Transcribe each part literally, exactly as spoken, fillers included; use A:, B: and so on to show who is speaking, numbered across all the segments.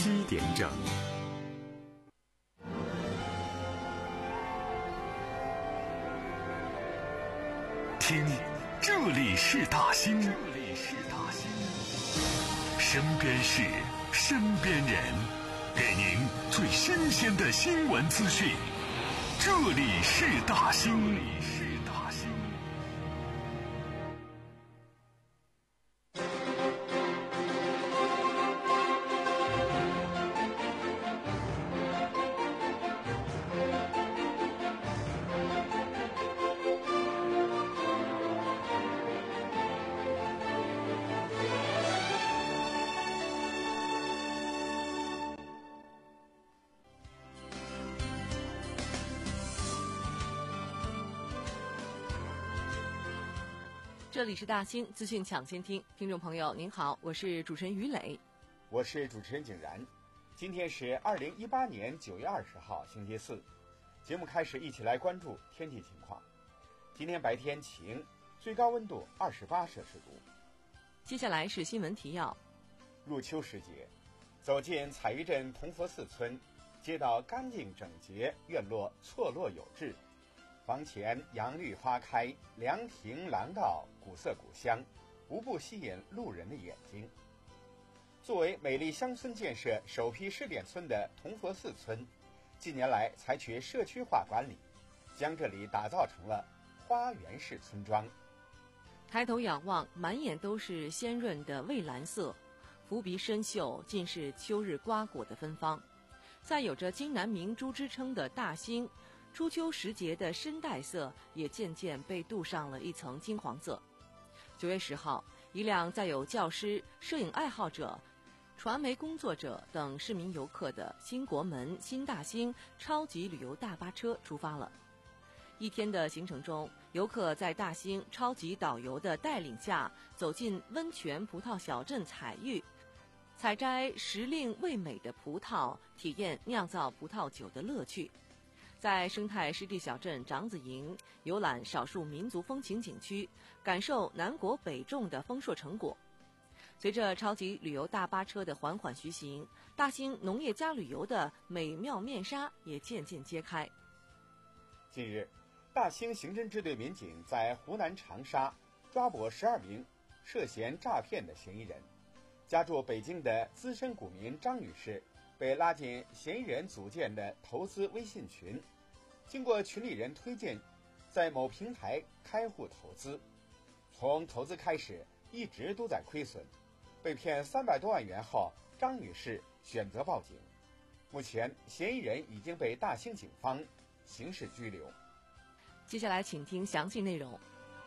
A: 七点整。听，这里是大兴，这里是大兴，身边事，身边人，给您最新鲜的新闻资讯。这里是大兴，这里是大兴。
B: 这里是大兴资讯抢先听，听众朋友您好，我是主持人于磊，
C: 我是主持人景然。今天是二零一八年九月二十号，星期四。节目开始，一起来关注天气情况。今天白天晴，最高温度二十八摄氏度。
B: 接下来是新闻提要。
C: 入秋时节，走进彩玉镇同佛寺村，街道干净整洁，院落错落有致。房前杨绿花开，凉亭廊道古色古香，无不吸引路人的眼睛。作为美丽乡村建设首批试点村的同佛寺村，近年来采取社区化管理，将这里打造成了花园式村庄。
B: 抬头仰望，满眼都是鲜润的蔚蓝色，伏笔深秀，尽是秋日瓜果的芬芳。在有着金南明珠之称的大兴，初秋时节的深黛色也渐渐被镀上了一层金黄色。九月十号，一辆载有教师、摄影爱好者、传媒工作者等市民游客的新国门新大兴超级旅游大巴车出发了。一天的行程中，游客在大兴超级导游的带领下，走进温泉葡萄小镇彩玉，采摘时令味美的葡萄，体验酿造葡萄酒的乐趣。在生态湿地小镇长子营游览少数民族风情景区，感受南国北种的丰硕成果。随着超级旅游大巴车的缓缓徐行，大兴农业加旅游的美妙面纱也渐渐揭开。
C: 近日，大兴刑侦支队民警在湖南长沙抓捕十二名涉嫌诈骗的嫌疑人。家住北京的资深股民张女士被拉进嫌疑人组建的投资微信群，经过群里人推荐，在某平台开户投资，从投资开始一直都在亏损，被骗三百多万元后，张女士选择报警。目前嫌疑人已经被大兴警方刑事拘留。
B: 接下来请听详细内容。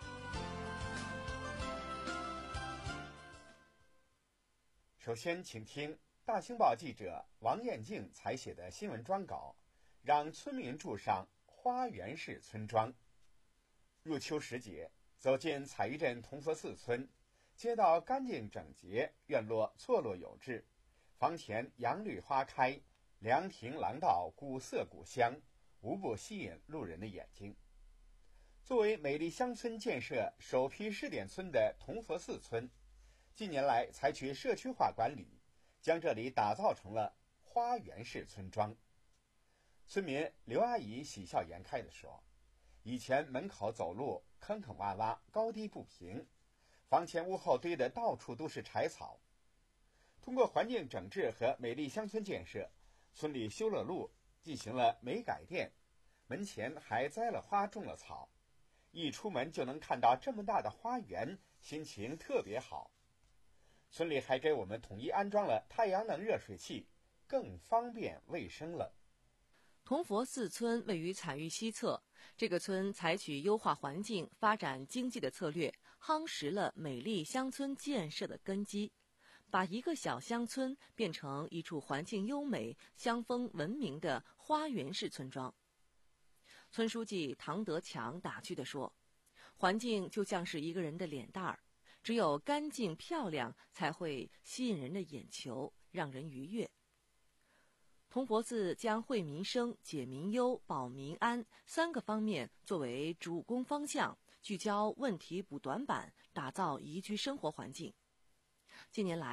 C: 首先请听大兴报记者王艳静采写的新闻专稿，让村民住上花园式村庄。入秋时节，走进彩玉镇同佛寺村，街道干净整洁，院落错落有致，房前杨绿花开，凉亭廊道古色古香，无不吸引路人的眼睛。作为美丽乡村建设首批试点村的同佛寺村，近年来采取社区化管理，将这里打造成了花园式村庄。村民刘阿姨喜笑颜开地说，以前门口走路坑坑洼洼，高低不平，房前屋后堆的到处都是柴草。通过环境整治和美丽乡村建设，村里修了路，进行了煤改电，门前还栽了花，种了草，一出门就能看到这么大的花园，心情特别好。村里还给我们统一安装了太阳能热水器，更方便卫生了。
B: 同佛寺村位于彩玉西侧，这个村采取优化环境、发展经济的策略，夯实了美丽乡村建设的根基，把一个小乡村变成一处环境优美、乡风文明的花园式村庄。村书记唐德强打趣地说，环境就像是一个人的脸蛋儿，只有干净漂亮，才会吸引人的眼球，让人愉悦。同佛寺将惠民生、解民忧、保民安三个方面作为主攻方向，聚焦问题补短板，打造宜居生活环境。近年来，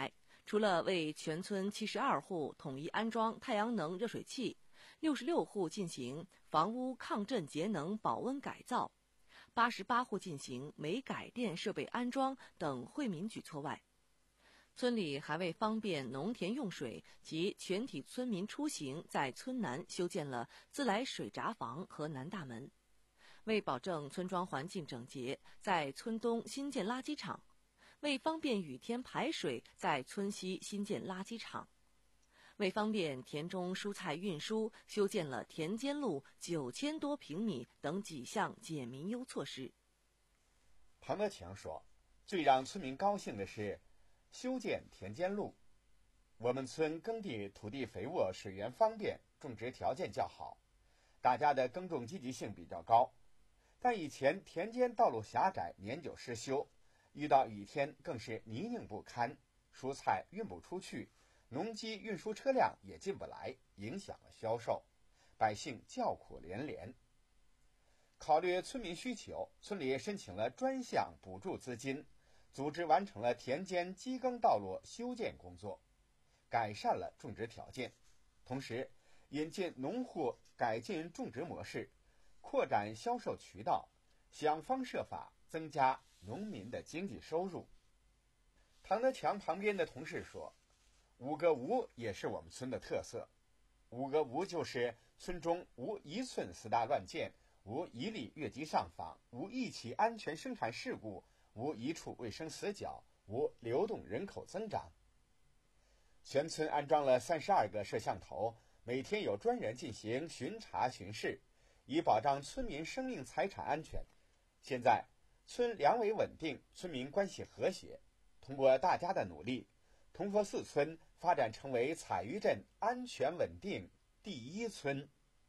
B: 除了为全村七十二户统一安装太阳能热水器，六十六户进行房屋抗震节能保温改造，八十八户进行煤改电设备安装等惠民举措外，村里还为方便农田用水及全体村民出行，在村南修建了自来水闸房和南大门。为保证村庄环境整洁，在村东新建垃圾场；为方便雨天排水，在村西新建垃圾场；为方便田中蔬菜运输，修建了田间路九千多平米等几项简民优措施。
C: 唐德强说，最让村民高兴的是修建田间路。我们村耕地土地肥沃，水源方便，种植条件较好，大家的耕种积极性比较高。但以前田间道路狭窄，年久失修，遇到雨天更是泥泞不堪，蔬菜运不出去，农机运输车辆也进不来，影响了销售，百姓叫苦连连。考虑村民需求，村里申请了专项补助资金，组织完成了田间机耕道路修建工作，改善了种植条件，同时引进农户改进种植模式，扩展销售渠道，想方设法增加农民的经济收入。唐德强旁边的同事说，五个无也是我们村的特色。五个无就是村中无一寸私大乱建，无一例越级上访，无一起安全生产事故，无一处卫生死角，无流动人口增长。全村安装了三十二个摄像头，每天有专人进行巡查巡视，以保障村民生命财产安全。现在村粮维稳定，村民关系和谐。通过大家的努力，同和寺村发展成为采鱼镇安全稳定第一村。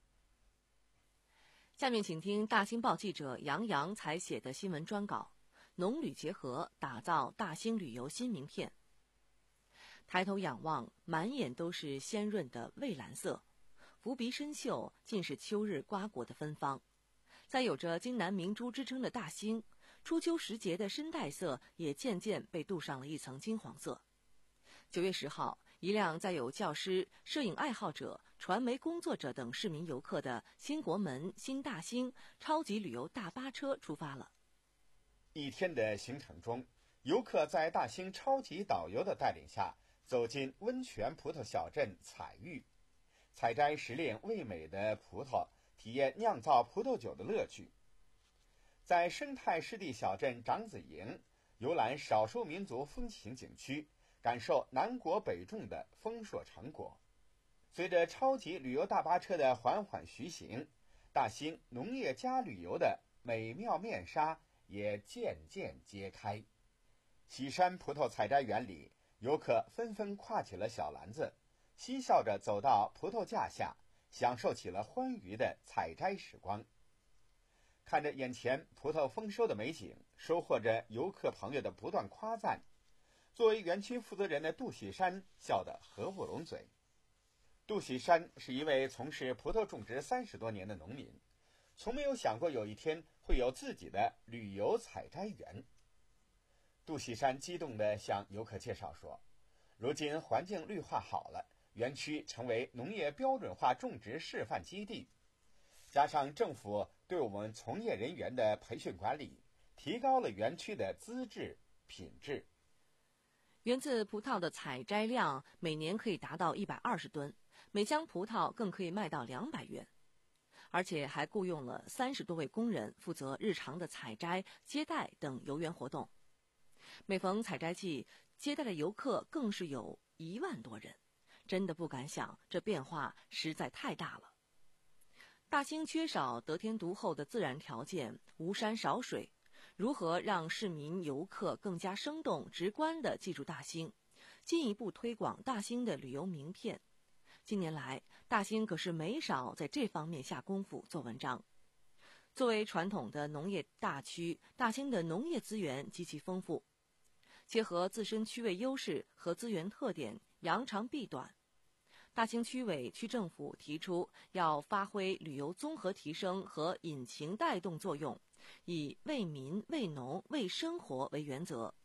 B: 下面请听大兴报记者杨洋采写的新闻专稿：农旅结合，打造大兴旅游新名片。抬头仰望，满眼都是鲜润的蔚蓝色，浮鼻深嗅，尽是秋日瓜果的芬芳。在有着荆南明珠之称的大兴，初秋时节的深黛色也渐渐被镀上了一层金黄色。九月十号，一辆载有教师、摄影爱好者、传媒工作者等市民游客的新国门新大兴超级旅游大巴车出发了。
C: 一天的行程中，游客在大兴超级导游的带领下，走进温泉葡萄小镇采玉，采摘时令味美的葡萄，体验酿造葡萄酒的乐趣。在生态湿地小镇长子营，游览少数民族风情景区，感受南国北种的丰硕成果。随着超级旅游大巴车的缓缓徐行，大兴农业加旅游的美妙面纱也渐渐揭开。喜山葡萄采摘园里，游客纷纷挎起了小篮子，嬉笑着走到葡萄架下，享受起了欢愉的采摘时光。看着眼前葡萄丰收的美景，收获着游客朋友的不断夸赞，作为园区负责人的杜喜山笑得合不拢嘴。杜喜山是一位从事葡萄种植三十多年的农民，从没有想过有一天会有自己的旅游采摘园。杜喜山激动地向游客介绍说，如今环境绿化好了，园区成为农业标准化种植示范基地，加上政府对我们从业人员的培训管理，提高了园区的资质品质。
B: 园子葡萄的采摘量每年可以达到一百二十吨，每箱葡萄更可以卖到两百元，而且还雇佣了三十多位工人负责日常的采摘、接待等游园活动。每逢采摘季，接待的游客更是有一万多人，真的不敢想，这变化实在太大了。大兴缺少得天独厚的自然条件，无山少水，如何让市民游客更加生动直观地记住大兴，进一步推广大兴的旅游名片？近年来，大兴可是没少在这方面下功夫做文章。作为传统的农业大区，大兴的农业资源极其丰富，结合自身区位优势和资源特点，扬长避短。大兴区委区政府提出要发挥旅游综合提升和引擎带动作用，以为民、为农、为生活为原则，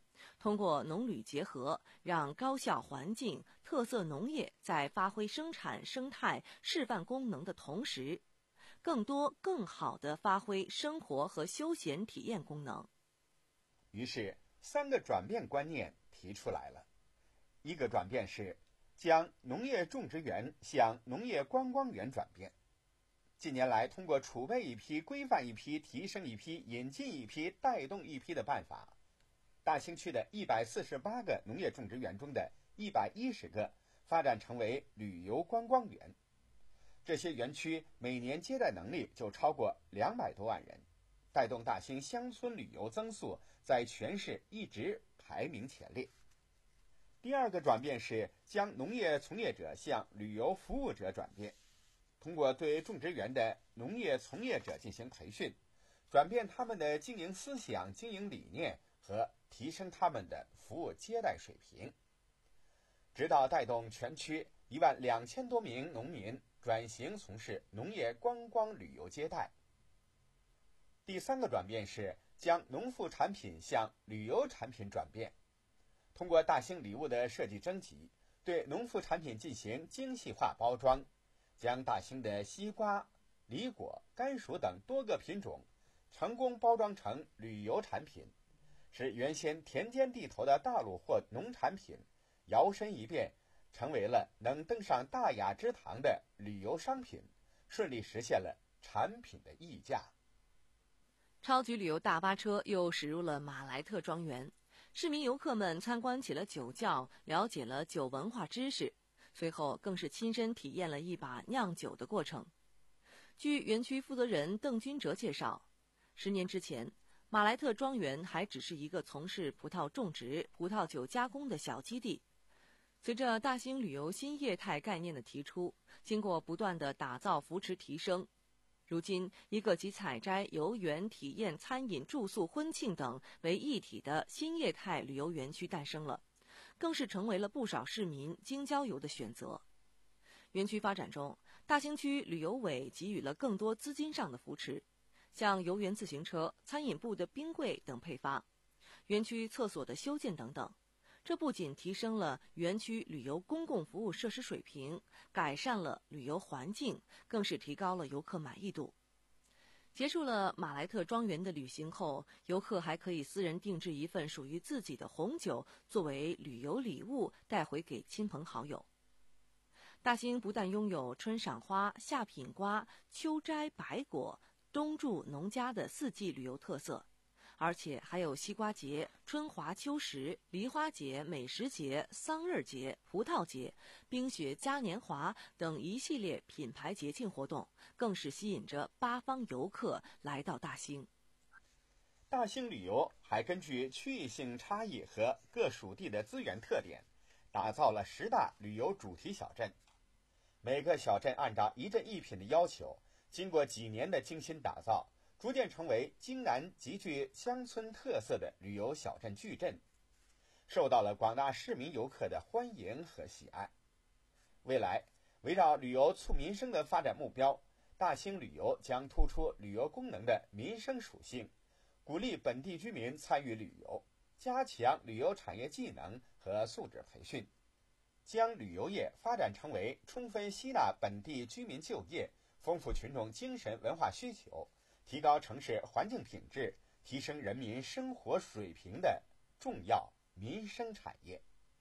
B: 通过农旅结合，让高效环境、特色农业在发挥生产生态示范功能的同时，更多更好地发挥生活和休闲体验功能。
C: 于是，三个转变观念提出来了。一个转变是将农业种植园向农业观光园转变。近年来，通过储备一批、规范一批、提升一批、引进一批、带动一批的办法，大兴区的一百四十八个农业种植园中的一百一十个发展成为旅游观光园。这些园区每年接待能力就超过两百多万人，带动大兴乡村旅游增速在全市一直排名前列。第二个转变是将农业从业者向旅游服务者转变，通过对种植园的农业从业者进行培训，转变他们的经营思想、经营理念和提升他们的服务接待水平，直到带动全区一万两千多名农民转型从事农业观光旅游接待。第三个转变是将农副产品向旅游产品转变，通过大兴礼物的设计征集，对农副产品进行精细化包装，将大兴的西瓜、梨果、甘薯等多个品种成功包装成旅游产品，使原先田间地头的大陆货农产品摇身一变，成为了能登上大雅之堂的旅游商品，顺利实现了产品的溢价。
B: 超级旅游大巴车又驶入了马来特庄园，市民游客们参观起了酒窖，了解了酒文化知识，随后更是亲身体验了一把酿酒的过程。据园区负责人邓君哲介绍，十年之前，马来特庄园还只是一个从事葡萄种植、葡萄酒加工的小基地。随着大兴旅游新业态概念的提出，经过不断的打造、扶持、提升，如今一个集采摘、游园、体验、餐饮、住宿、婚庆等为一体的新业态旅游园区诞生了，更是成为了不少市民京郊游的选择。园区发展中，大兴区旅游委给予了更多资金上的扶持，像游园自行车、餐饮部的冰柜等配发，园区厕所的修建等等。这不仅提升了园区旅游公共服务设施水平，改善了旅游环境，更是提高了游客满意度。结束了马来特庄园的旅行后，游客还可以私人定制一份属于自己的红酒，作为旅游礼物带回给亲朋好友。大兴不但拥有春赏花、夏品瓜、秋摘白果、冬住农家的四季旅游特色，而且还有西瓜节、春华秋实、梨花节、美食节、桑葚节、葡萄节、冰雪嘉年华等一系列品牌节庆活动，更是吸引着八方游客来到大兴。
C: 大兴旅游还根据区域性差异和各属地的资源特点，打造了十大旅游主题小镇。每个小镇按照一镇一品的要求，经过几年的精心打造，逐渐成为京南极具乡村特色的旅游小镇矩阵，受到了广大市民游客的欢迎和喜爱。未来，围绕旅游促民生的发展目标，大兴旅游将突出旅游功能的民生属性，鼓励本地居民参与旅游，加强旅游产业技能和素质培训，将旅游业发展成为充分吸纳本地居民就业、丰富群众精神文化需求、提高城市环境品质、提升人民生活水平的重要民生产业。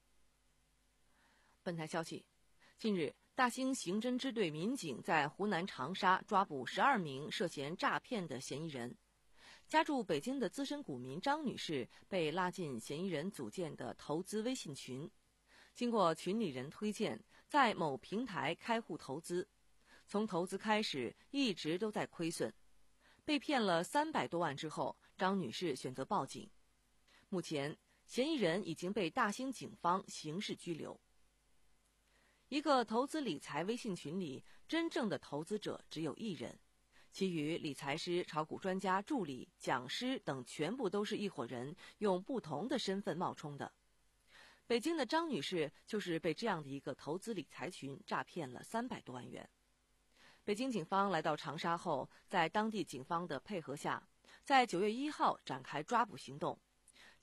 B: 本台消息，近日，大兴刑侦支队民警在湖南长沙抓捕十二名涉嫌诈骗的嫌疑人。家住北京的资深股民张女士被拉进嫌疑人组建的投资微信群，经过群里人推荐，在某平台开户投资，从投资开始一直都在亏损。被骗了三百多万之后，张女士选择报警。目前，嫌疑人已经被大兴警方刑事拘留。一个投资理财微信群里，真正的投资者只有一人，其余理财师、炒股专家、助理、讲师等全部都是一伙人，用不同的身份冒充的。北京的张女士就是被这样的一个投资理财群诈骗了三百多万元。北京警方来到长沙后，在当地警方的配合下，在九月一号展开抓捕行动。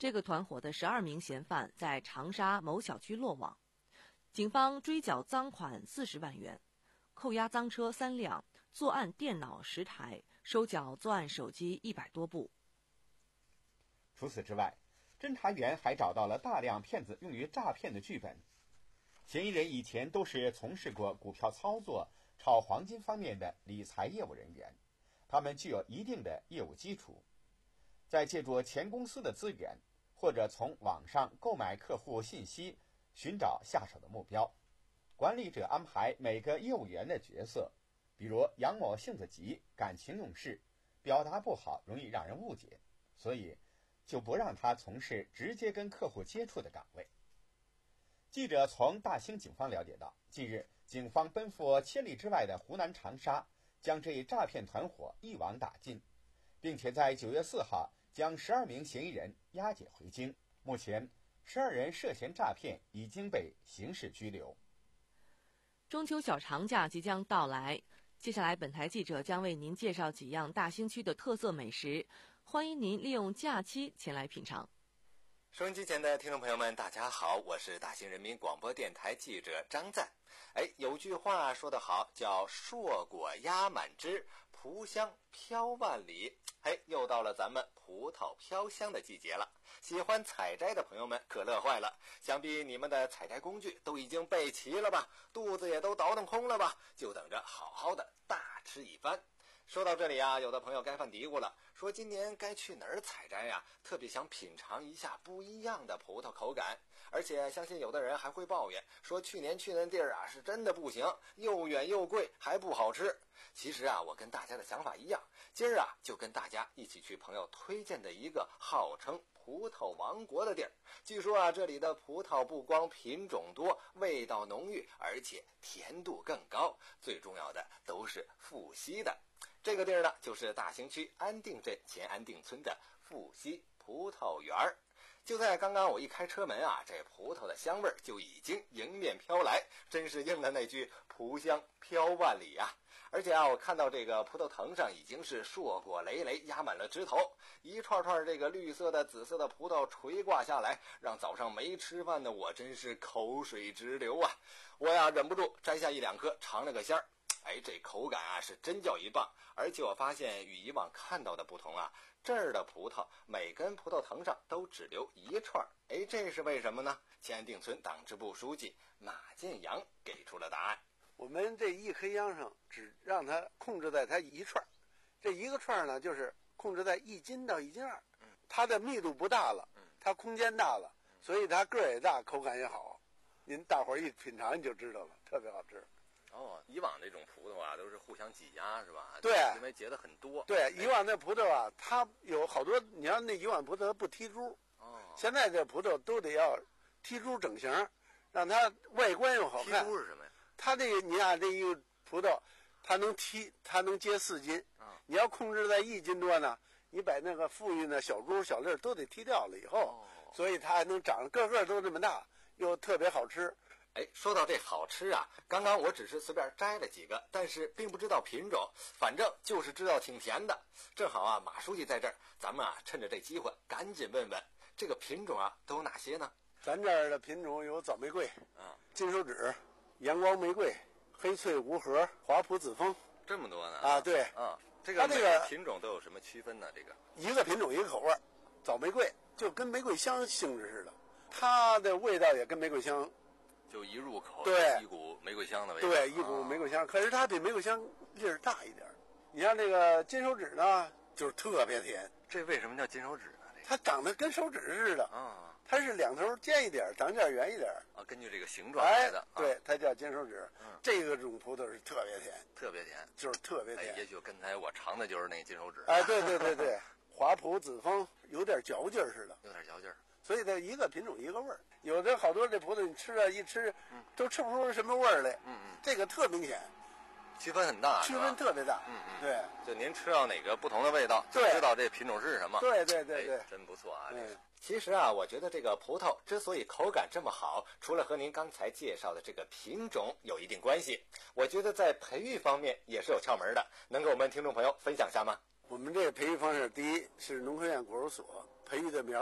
B: 这个团伙的十二名嫌犯在长沙某小区落网，警方追缴赃款四十万元，扣押赃车三辆，作案电脑十台，收缴作案手机一百多部。
C: 除此之外，侦查员还找到了大量骗子用于诈骗的剧本。嫌疑人以前都是从事过股票操作、炒黄金方面的理财业务人员，他们具有一定的业务基础。在借助前公司的资源，或者从网上购买客户信息，寻找下手的目标。管理者安排每个业务员的角色，比如杨某性子急，感情用事，表达不好，容易让人误解，所以就不让他从事直接跟客户接触的岗位。记者从大兴警方了解到，近日警方奔赴千里之外的湖南长沙，将这一诈骗团伙一网打尽，并且在九月四号将十二名嫌疑人押解回京。目前十二人涉嫌诈骗已经被刑事拘留。
B: 中秋小长假即将到来，接下来本台记者将为您介绍几样大兴区的特色美食，欢迎您利用假期前来品尝。
D: 收音机前的听众朋友们，大家好，我是大兴人民广播电台记者张赞。哎，有句话说得好，叫硕果压满枝，蒲香飘万里。哎，又到了咱们葡萄飘香的季节了，喜欢采摘的朋友们可乐坏了，想必你们的采摘工具都已经备齐了吧，肚子也都倒腾空了吧，就等着好好的大吃一番。说到这里啊，有的朋友该犯嘀咕了，说今年该去哪儿采摘呀？特别想品尝一下不一样的葡萄口感，而且相信有的人还会抱怨，说去年去那地儿啊是真的不行，又远又贵，还不好吃。其实啊，我跟大家的想法一样，今儿啊就跟大家一起去朋友推荐的一个号称葡萄王国的地儿。据说啊，这里的葡萄不光品种多，味道浓郁，而且甜度更高，最重要的都是富硒的。这个地儿呢，就是大兴区安定镇前安定村的富硒葡萄园儿。就在刚刚我一开车门啊，这葡萄的香味儿就已经迎面飘来，真是应了那句蒲香飘万里啊。而且啊，我看到这个葡萄藤上已经是硕果累累，压满了枝头，一串串这个绿色的、紫色的葡萄垂挂下来，让早上没吃饭的我真是口水直流啊！我呀忍不住摘下一两颗尝了个鲜儿。哎，这口感啊是真叫一棒，而且我发现与以往看到的不同啊，这儿的葡萄每根葡萄藤上都只留一串，哎，这是为什么呢？前安定村党支部书记马建阳给出了答案。
E: 我们这一颗秧上只让它控制在它一串，这一个串呢就是控制在一斤到一斤二，它的密度不大了，它空间大了，所以它个儿也大，口感也好。您大伙儿一品尝你就知道了，特别好吃。
D: 哦，以往这种葡萄啊都是互相挤压是吧？
E: 对，
D: 因为结的很多。
E: 对，以往那葡萄啊，它有好多，你要那以往葡萄它不剔珠，
D: 哦，
E: 现在这葡萄都得要剔珠整形，让它外观又好看。
D: 剔珠是什么呀？
E: 它这个你看这一个葡萄，它能剔，它能结四斤。
D: 啊，
E: 你要控制在一斤多呢，你把那个富裕的小珠小粒都得剔掉了以后，
D: 哦，
E: 所以它还能长个个都这么大，又特别好吃。
D: 哎，说到这好吃啊，刚刚我只是随便摘了几个，但是并不知道品种，反正就是知道挺甜的。正好啊，马书记在这儿，咱们啊趁着这机会赶紧问问，这个品种啊都有哪些呢？
E: 咱这儿的品种有枣玫瑰、
D: 啊，
E: 金手指、阳光玫瑰、黑翠无核、华普紫枫，
D: 这么多呢？
E: 啊，对，
D: 啊，这个
E: 它这个
D: 品种都有什么区分呢？这个
E: 一个品种一个口味，枣玫瑰就跟玫瑰香性质似的，它的味道也跟玫瑰香。
D: 就一入口，
E: 对，
D: 一股玫瑰香的味道，
E: 对，一股玫瑰香。可是它比玫瑰香粒儿大一点。你像这个金手指呢，就是特别甜。
D: 这为什么叫金手指呢？这
E: 它长得跟手指似的
D: 啊，
E: 它是两头尖一点，长点圆一点
D: 啊，根据这个形状来的。
E: 哎，对，它叫金手指。
D: 嗯，
E: 这个种葡萄是特别甜，
D: 特别甜，
E: 就是特别甜。
D: 哎，也许刚才我尝的就是那个金手指。
E: 哎，对对对对，华普紫枫有点嚼劲儿似的，
D: 有点嚼劲儿。
E: 所以它一个品种一个味儿。有的好多这葡萄你吃了一吃，都吃不出什么味儿来。
D: 嗯嗯，
E: 这个特明显，
D: 区分很大，
E: 区分特别大。
D: 嗯嗯，
E: 对，
D: 就您吃到哪个不同的味道，就知道这品种是什么。
E: 对对对对，
D: 哎，真不错啊。这
E: 嗯，
D: 其实啊，我觉得这个葡萄之所以口感这么好，除了和您刚才介绍的这个品种有一定关系，我觉得在培育方面也是有窍门的，能给我们听众朋友分享一下吗？
E: 我们这个培育方式，第一是农科院果树所培育的苗，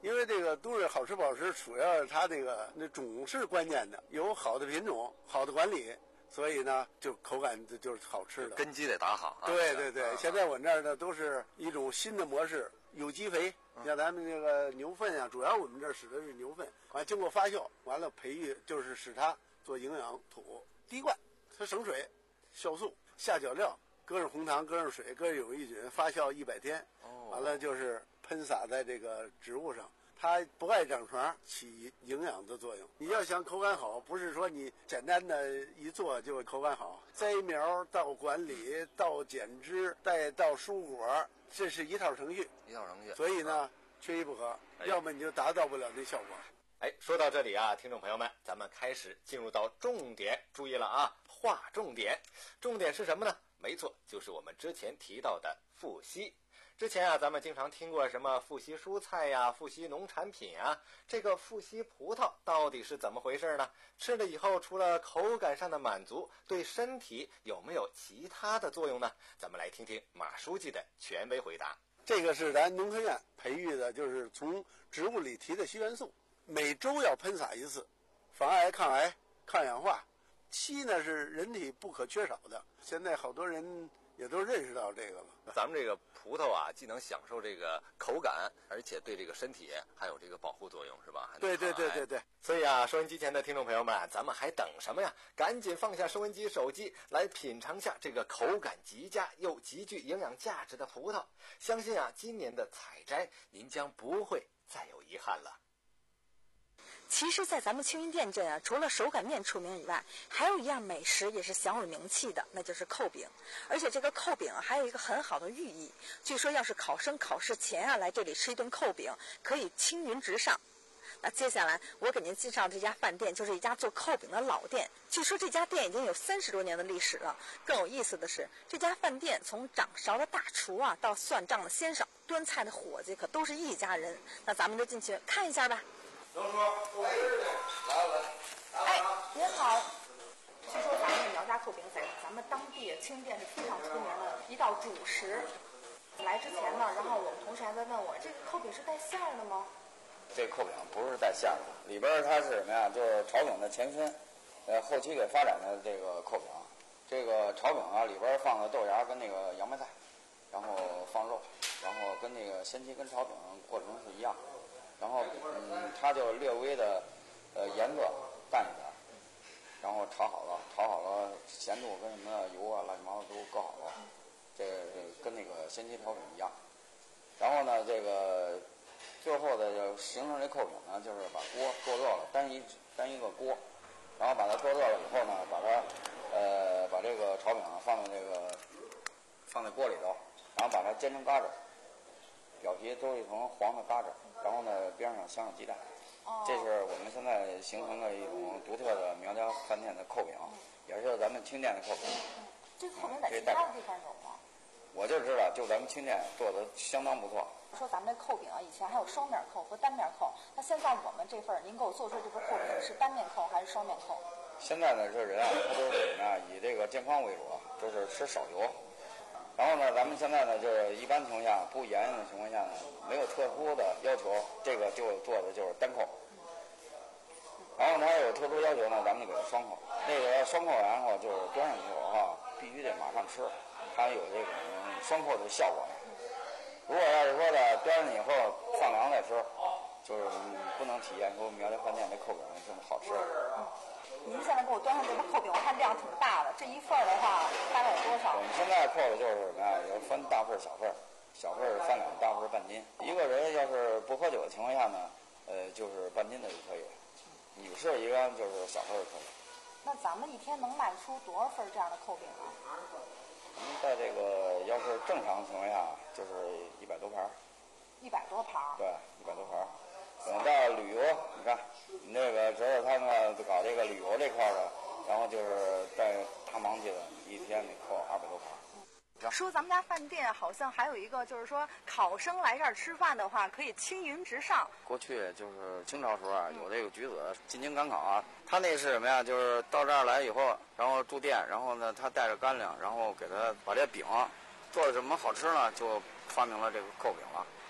E: 因为这个冬日好吃不好吃，主要是它这个那种是关键的，有好的品种，好的管理，所以呢，就口感就是好吃的。
D: 根基得打好啊。
E: 对对对，
D: 啊、
E: 现在我这儿呢都是一种新的模式，有机肥，像咱们这个牛粪啊，主要我们这儿使的是牛粪，完经过发酵，完了培育就是使它做营养土，滴灌，它省水，酵素，下脚料，搁上红糖，搁上水，搁上有益菌，发酵一百天，
D: 哦，
E: 完了就是喷洒在这个植物上。它不爱长床，起营养的作用。你要想口感好，不是说你简单的一做就口感好。栽苗到管理到剪枝再到蔬果，这是一套程序。
D: 一套程序。
E: 所以呢，缺一不可，
D: 哎、
E: 要么你就达到不了那效果。
D: 哎，说到这里啊，听众朋友们，咱们开始进入到重点，注意了啊，划重点。重点是什么呢？没错，就是我们之前提到的富硒。之前啊，咱们经常听过什么富硒蔬菜呀、富硒农产品啊，这个富硒葡萄到底是怎么回事呢？吃了以后，除了口感上的满足，对身体有没有其他的作用呢？咱们来听听马书记的权威回答。
E: 这个是咱农科院培育的，就是从植物里提的硒元素，每周要喷洒一次，防癌、抗癌、抗氧化。硒呢是人体不可缺少的，现在好多人也都认识到这个了。
D: 咱们这个葡萄啊，既能享受这个口感，而且对这个身体还有这个保护作用，是吧？
E: 对对对对对。
D: 所以啊，收音机前的听众朋友们，咱们还等什么呀？赶紧放下收音机、手机，来品尝下这个口感极佳又极具营养价值的葡萄。相信啊，今年的采摘您将不会再有遗憾了。
F: 其实，在咱们青云店镇啊，除了手擀面出名以外，还有一样美食也是享有名气的，那就是扣饼。而且这个扣饼啊，还有一个很好的寓意。据说，要是考生考试前啊来这里吃一顿扣饼，可以青云直上。那接下来我给您介绍这家饭店，就是一家做扣饼的老店。据说这家店已经有三十多年的历史了。更有意思的是，这家饭店从掌勺的大厨啊，到算账的先生、端菜的伙计，可都是一家人。那咱们就进去看一下吧。
E: 刘叔，哎，来来，
F: 哎，您好。据说咱们苗家扣饼在咱们当地青云店是非常出名的一道主食。来之前呢，然后我们同事还在问我，这个扣饼是带馅儿的吗？
G: 这扣饼不是带馅儿的，里边它是什么呀？就是炒饼的前身，呃，后期给发展的这个扣饼。这个炒饼啊，里边放的豆芽跟那个洋白菜，然后放肉，然后跟那个先期跟炒饼过程是一样。然后，嗯，它就略微的，呃，颜色淡一点，然后炒好了，炒好了，咸度跟什么油啊、乱七八糟都搁好了，这个跟那个先期炒饼一样。然后呢，这个最后的就形成这扣饼呢，就是把锅做热了，单一单一个锅，然后把它做热了以后呢，把它，呃，把这个炒饼放在这个放在锅里头，然后把它煎成嘎吱，表皮都是一层黄的嘎吱。然后呢，边上镶上鸡蛋，这是我们现在形成的一种独特的苗家饭店的扣饼，也是咱们青店的扣饼。
F: 这个扣饼在其他的地方有吗？
G: 我就知道，就咱们青店做的相当不错。
F: 说咱们这扣饼啊，以前还有双面扣和单面扣，那现在我们这份您给我做出这份扣饼是单面扣还是双面扣？
G: 现在呢，这人啊，他都是什么呀？以这个健康为主，就是吃少油。然后呢，咱们现在呢，就是一般情况下不严的情况下呢，没有特殊的要求，这个就做的就是单扣。然后它有特殊要求呢，咱们就给它双扣。那个双扣，然后就是端上去以后啊，必须得马上吃，它有这种双扣的效果。如果要是说的端上去以后放凉再吃，就是不能体验出苗家饭店这扣饼这么好吃。
F: 您现在给我端上这个扣饼，我看量挺大的，这一份的话大概有多少？
G: 我们现在扣的就是什么呀？有分大份、小份，小份三两，大份半斤。一个人要是不喝酒的情况下呢，呃，就是半斤的就可以。女士一般就是小份可以。
F: 那咱们一天能卖出多少份这样的扣饼啊？
G: 我们在这个要是正常情况下，就是一百多盘。
F: 一百多盘。
G: 对，一百多盘。等到旅游，你看，你那个侄儿他们搞这个旅游这块的，然后就是带大忙去的，一天得扣二百多盘。
F: 说咱们家饭店好像还有一个，就是说考生来这儿吃饭的话，可以青云直上。
G: 过去就是清朝时候啊，有这个举子进京赶考啊，他那是什么呀？就是到这儿来以后，然后住店，然后呢，他带着干粮，然后给他把这饼做的什么好吃呢，就发明了这个扣饼了。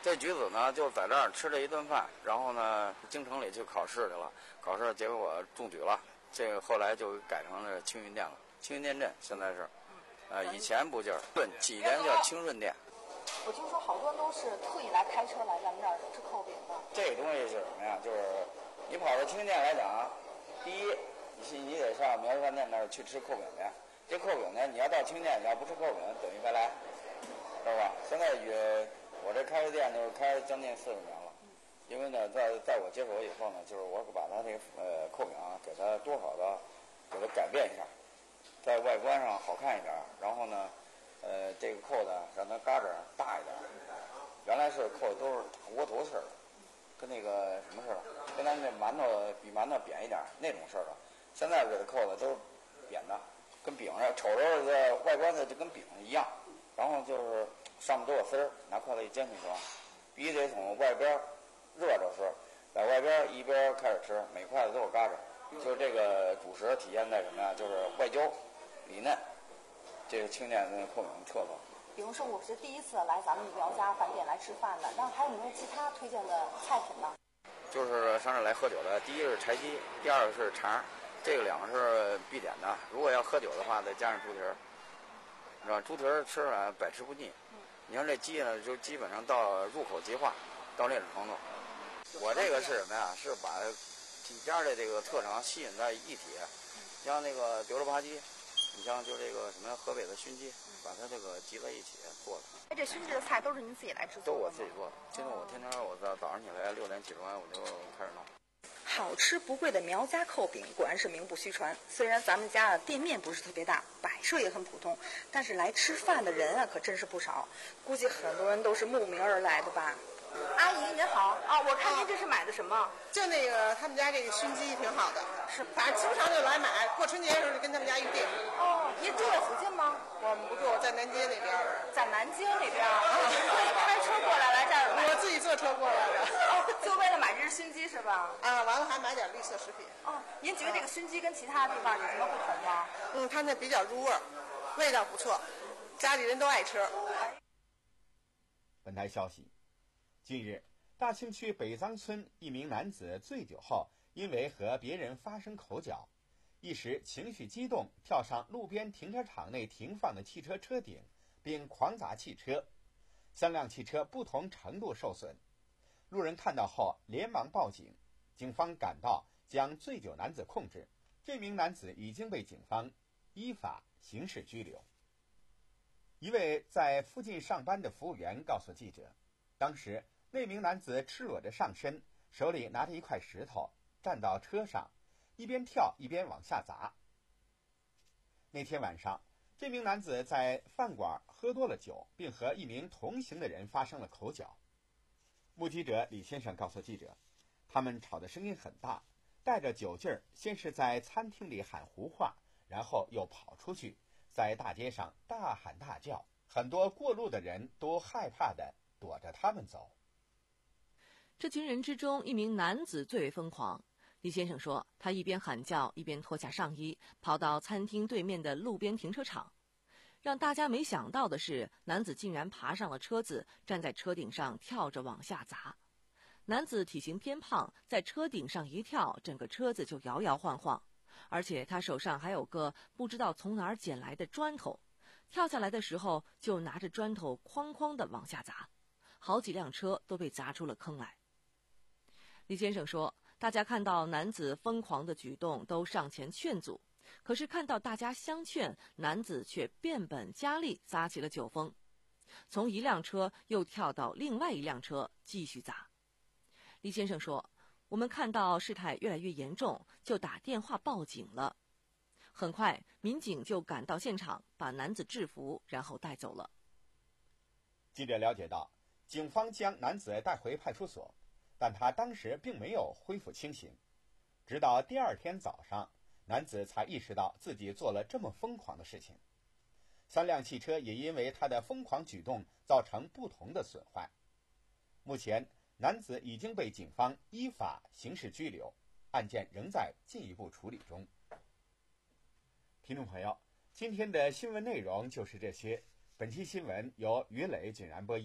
G: 这举子呢，就在这儿吃了一顿饭，然后呢，京城里去考试去了，考试结果中举了，这个后来就改成了青云店了，青云店镇现在是，呃，以前不就是润，起年叫清润店。
F: 我听说好多人都是特意来开车来咱们这儿吃扣饼的。
G: 这个东西是什么呀？就是你跑到青云店来讲，第一，你你得上苗家饭店那儿去吃扣饼去。这扣饼呢，你要到青云店，你要不吃扣饼，等于白来，知道吧？现在也。我这开的店就是开将近四十年了，因为呢，在在我接手以后呢，就是我把它这个呃扣饼啊，给它多少的给它改变一下，在外观上好看一点，然后呢，呃，这个扣的让它嘎子大一点，原来是扣的都是大窝头似的，跟那个什么似的，跟咱这馒头比馒头扁一点那种似的，现在给它扣的都是扁的，跟饼似的，瞅着这外观的就跟饼一样，然后就是。上面都有丝儿，拿筷子一煎就行。必须得从外边热着吃，在外边一边开始吃，每筷子都有嘎子。就是这个主食体现在什么呀？就是外焦里嫩，这是青店那个扣饼特色。
F: 比如说，我是第一次来咱们苗家饭店来吃饭的，那还有没有其他推荐的菜品呢？
G: 就是上这来喝酒的，第一个是柴鸡，第二个是肠，这个两个是必点的。如果要喝酒的话，再加上猪蹄儿，是吧？猪蹄儿吃啊百吃不腻。你看这鸡呢，就基本上到入口即化，到那种程度。我这个是什么呀？是把几家的这个特长吸引在一体。像那个德州扒鸡，你像就这个什么河北的熏鸡，把它这个集在一起做的。
F: 哎，这熏鸡的菜都是您自己来制作的？
G: 都我自己做的。现在我天天我早早上起来六点起床，我就开始弄。
F: 好吃不贵的苗家扣饼果然是名不虚传。虽然咱们家的店面不是特别大，摆设也很普通，但是来吃饭的人啊可真是不少。估计很多人都是慕名而来的吧。阿姨您好啊，我看您这是买的什么？
H: 就那个他们家这个熏鸡挺好的，是，反正经常就来买。过春节的时候就跟他们家预定。
F: 哦，您住在附近吗？
H: 我们不住，在南街那边。
F: 在南京那边啊？您自己开车过来来这儿买？
H: 我自己坐车过来的。
F: 哦，就为了买这只熏鸡是吧？
H: 啊，完了还买点绿色食品。
F: 哦，您觉得这个熏鸡跟其他地方有什么不同吗？
H: 嗯，它那比较入味儿，味道不错，家里人都爱吃。
C: 本台消息，近日，大庆区北藏村一名男子醉酒后，因为和别人发生口角，一时情绪激动，跳上路边停车场内停放的汽车车顶，并狂砸汽车，三辆汽车不同程度受损。路人看到后连忙报警，警方赶到将醉酒男子控制，这名男子已经被警方依法刑事拘留。一位在附近上班的服务员告诉记者，当时那名男子赤裸着上身，手里拿着一块石头，站到车上，一边跳一边往下砸。那天晚上，这名男子在饭馆喝多了酒，并和一名同行的人发生了口角。目击者李先生告诉记者，他们吵的声音很大，带着酒劲儿，先是在餐厅里喊胡话，然后又跑出去，在大街上大喊大叫，很多过路的人都害怕地躲着他们走。
B: 这群人之中，一名男子最为疯狂。李先生说，他一边喊叫，一边脱下上衣，跑到餐厅对面的路边停车场。让大家没想到的是，男子竟然爬上了车子，站在车顶上跳着往下砸。男子体型偏胖，在车顶上一跳，整个车子就摇摇晃晃，而且他手上还有个不知道从哪儿捡来的砖头，跳下来的时候就拿着砖头哐哐地往下砸，好几辆车都被砸出了坑来。李先生说，大家看到男子疯狂的举动都上前劝阻，可是看到大家相劝，男子却变本加厉撒起了酒疯，从一辆车又跳到另外一辆车继续砸。李先生说，我们看到事态越来越严重，就打电话报警了。很快民警就赶到现场，把男子制服，然后带走了。
C: 记者了解到，警方将男子带回派出所，但他当时并没有恢复清醒，直到第二天早上，男子才意识到自己做了这么疯狂的事情。三辆汽车也因为他的疯狂举动造成不同的损坏。目前男子已经被警方依法刑事拘留，案件仍在进一步处理中。听众朋友，今天的新闻内容就是这些。本期新闻由于磊、景然播音，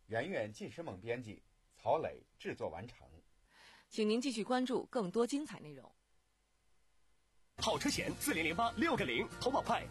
C: 圆圆纪实梦编辑，曹磊制作完成。
B: 请您继续关注更多精彩内容。
I: 跑车险四零零八六个零，投保快。